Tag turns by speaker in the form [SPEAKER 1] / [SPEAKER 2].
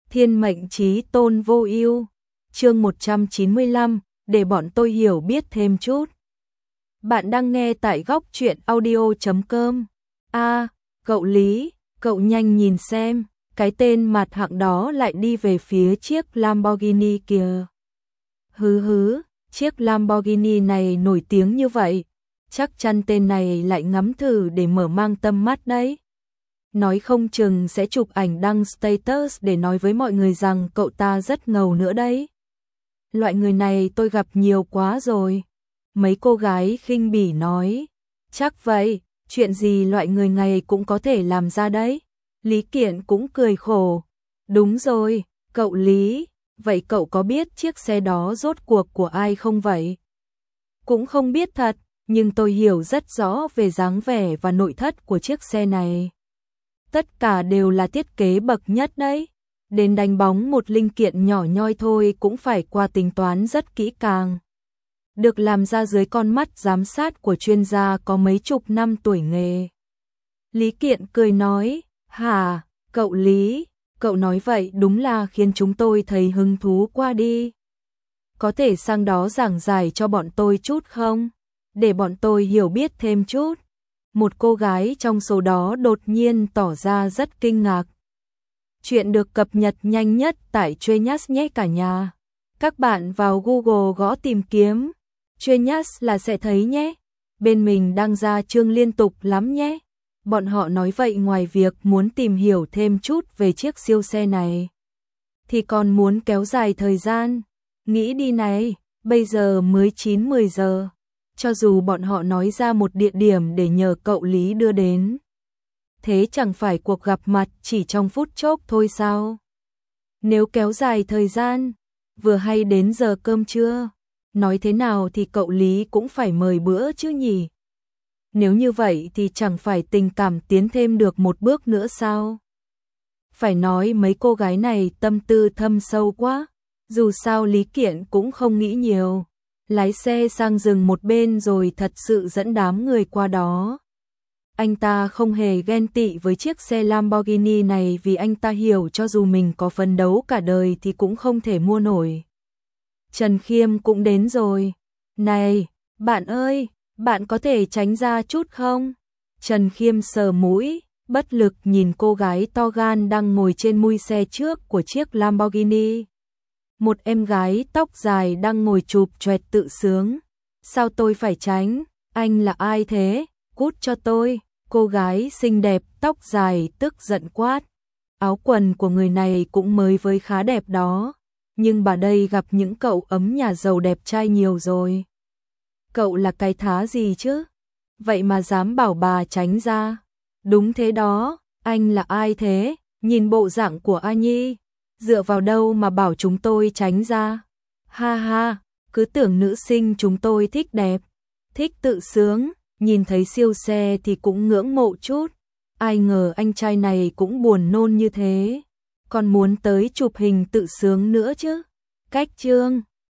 [SPEAKER 1] Thiên mệnh chí tôn vô ưu. Chương 195, để bọn tôi hiểu biết thêm chút. Bạn đang nghe tại góc truyện audio.com. Cậu Lý, cậu nhanh nhìn xem, cái tên mặt hạng đó lại đi về phía chiếc Lamborghini kìa. Chiếc Lamborghini này nổi tiếng như vậy, chắc chắn tên này lại ngắm thử để mở mang tầm mắt đấy. Nói không chừng sẽ chụp ảnh đăng status để nói với mọi người rằng cậu ta rất ngầu nữa đấy. Loại người này tôi gặp nhiều quá rồi. Mấy cô gái khinh bỉ nói. Chắc vậy, chuyện gì loại người này cũng có thể làm ra đấy. Lý Kiện cũng cười khổ. Đúng rồi, cậu Lý, vậy cậu có biết chiếc xe đó rốt cuộc của ai không vậy? Cũng không biết thật, nhưng tôi hiểu rất rõ về dáng vẻ và nội thất của chiếc xe này. Tất cả đều là thiết kế bậc nhất đấy. Đến đánh bóng một linh kiện nhỏ nhoi thôi cũng phải qua tính toán rất kỹ càng. Được làm ra dưới con mắt giám sát của chuyên gia có mấy chục năm tuổi nghề. Lý Kiện cười nói, hả, cậu Lý, cậu nói vậy đúng là khiến chúng tôi thấy hứng thú qua đi. Có thể sang đó giảng giải cho bọn tôi chút không? Để bọn tôi hiểu biết thêm chút. Một cô gái trong số đó đột nhiên tỏ ra rất kinh ngạc. Chuyện được cập nhật nhanh nhất tại Chuyên.Nhas nhé cả nhà. Các bạn vào Google gõ tìm kiếm Chuyên.Nhas là sẽ thấy nhé. Bên mình đăng ra chương liên tục lắm nhé. Bọn họ nói vậy ngoài việc muốn tìm hiểu thêm chút về chiếc siêu xe này, thì còn muốn kéo dài thời gian. Nghĩ đi này, bây giờ mới 9-10 giờ. Cho dù bọn họ nói ra một địa điểm để nhờ cậu Lý đưa đến, thế chẳng phải cuộc gặp mặt chỉ trong phút chốc thôi sao? Nếu kéo dài thời gian, vừa hay đến giờ cơm trưa, nói thế nào thì cậu Lý cũng phải mời bữa chứ nhỉ? Nếu như vậy thì chẳng phải tình cảm tiến thêm được một bước nữa sao? Phải nói mấy cô gái này tâm tư thâm sâu quá. Dù sao Lý Kiện cũng không nghĩ nhiều. Lái xe sang dừng một bên rồi thật sự dẫn đám người qua đó. Anh ta không hề ghen tị với chiếc xe Lamborghini này vì anh ta hiểu cho dù mình có phấn đấu cả đời thì cũng không thể mua nổi. Trần Khiêm cũng đến rồi. Này, bạn ơi, bạn có thể tránh ra chút không? Trần Khiêm sờ mũi, bất lực nhìn cô gái to gan đang ngồi trên mui xe trước của chiếc Lamborghini. Một em gái tóc dài đang ngồi chụp choẹt tự sướng. Sao tôi phải tránh? Anh là ai thế? Cút cho tôi. Cô gái xinh đẹp tóc dài tức giận quát. Áo quần của người này cũng mới với khá đẹp đó. Nhưng bà đây gặp những cậu ấm nhà giàu đẹp trai nhiều rồi. Cậu là cái thá gì chứ? Vậy mà dám bảo bà tránh ra. Đúng thế đó, anh là ai thế? Nhìn bộ dạng của A Nhi, dựa vào đâu mà bảo chúng tôi tránh ra? Ha ha, cứ tưởng nữ sinh chúng tôi thích đẹp, thích tự sướng, nhìn thấy siêu xe thì cũng ngưỡng mộ chút. Ai ngờ anh trai này cũng buồn nôn như thế, còn muốn tới chụp hình tự sướng nữa chứ. Cách chương